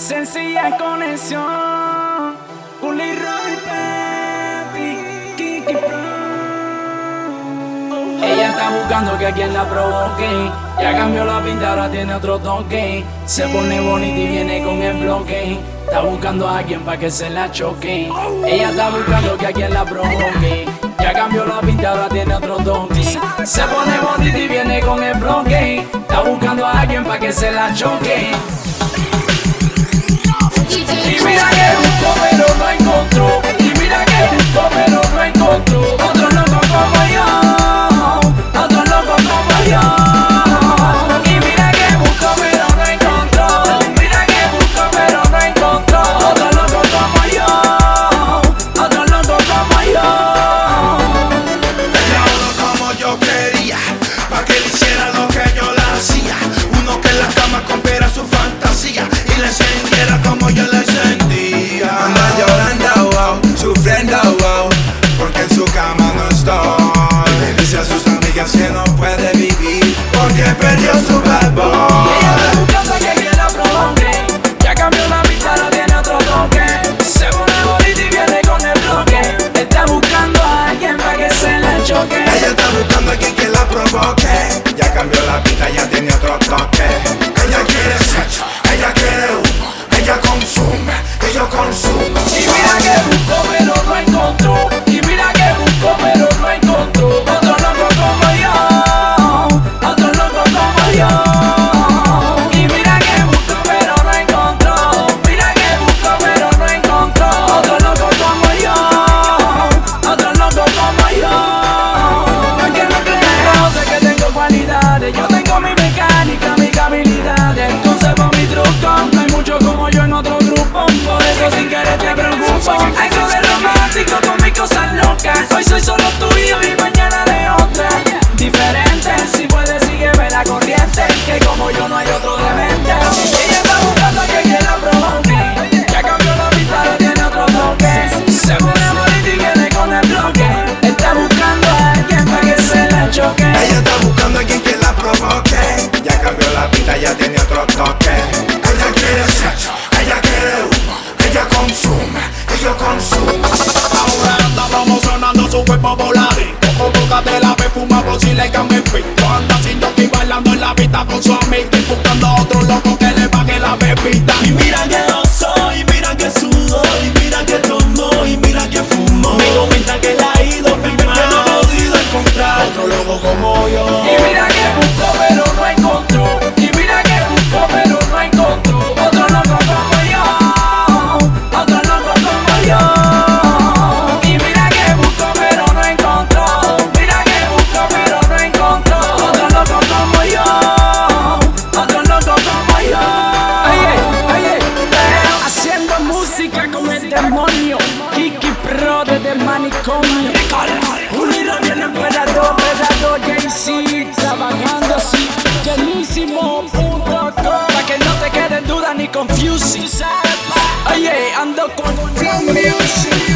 Sencilla conexión, Uli Roy, Pepi, Kiki Pro. Ella está buscando que a quien la provoque. Ya cambió la pinta, ahora tiene otro toque. Se pone bonita y viene con el bloque. Está buscando a alguien pa' que se la choque. Ella está buscando que a quien la provoque. Ya cambió la pinta, ahora tiene otro toque. Se pone bonita y viene con el bloque. Está buscando a alguien pa' que se la choque. Y mira que buscó pero no encontró. Y mira que buscó pero no encontró. Otro loco como yo, otro loco como yo. Y mira que buscó pero no encontró. Mira que buscó pero no encontró. Otro loco como yo, otro loco como yo. Ella uno como yo quería, pa' que le hiciera lo que yo le hacía. Uno que en la cama cumpliera su fantasía y le encendiera como yo le encendía. Anda llorando, wow, sufriendo, wow, porque en su cama no estoy. Le dice a sus amigas que no puede vivir porque perdió su bad boy. Ella está buscando a quien la provoque. Ya cambió la pista, ahora tiene otro toque. Se pone bonita y viene con el bloque. Está buscando a alguien pa' que se la choque. Ella está buscando a quien que la provoque. Ya cambió la pista, ya tiene otro toque. Ella quiere sexo, ella quiere humo, ella consume, ella consume. Y mira que buscó pero no encontró. Y mira que buscó pero no encontró. Otro loco como yo, otro loco como yo. Y mira que buscó pero no encontró. Mira que buscó pero no encontró. Otro loco como yo, otro loco como yo. No es que no crea, sé que tengo cualidades. Yo tengo mi mecánica, mis habilidades. Conservo mi truco, no hay mucho como yo en otro grupo. Por eso sin querer te preocupo. Algo de romántico con mis cosas locas. Hoy soy solo tuyo y mañana de otra. Diferente, si puedes sígueme la corriente. Que como yo no hay otro demente. Ella está buscando a quien la provoque. Ya cambió la pista, ahora tiene otro toque. Se pone bonita y viene con el bloque. Está buscando a alguien para que se la choque. Ella está buscando a quien que la provoque. Ya cambió la pista, ya tiene otro toque. Ella quiere sexo, ella quiere humo, ella consume, ella consume. Ahora anda promocionando su cuerpo volar. Poco boca de la ve fuma por si le cambia el fit. Anda sin jockey bailando en la pista con su amigo. Y buscando a otro loco que le pague la bebida. Y mira que oso, y mira que sudo, y mira que tomo, y mira que fumo. Me comenta que la ha ido mal, que no ha podido encontrar otro loco como yo. Y mira que buscó pero no encontró. Y mira que buscó pero no encontró. Otro loco como yo, otro loco como yo. Y mira que buscó pero no encontró. Mira que buscó pero no encontró. Otro loco como yo, otro loco como yo. Oye, haciendo música con el demonio. Kiki Pro desde el manicomio. Unido bien emperador, Jay-Z, trabajando así, llenísimo.com, para que no te queden dudas ni confusion. Oye, ando con Flow Music.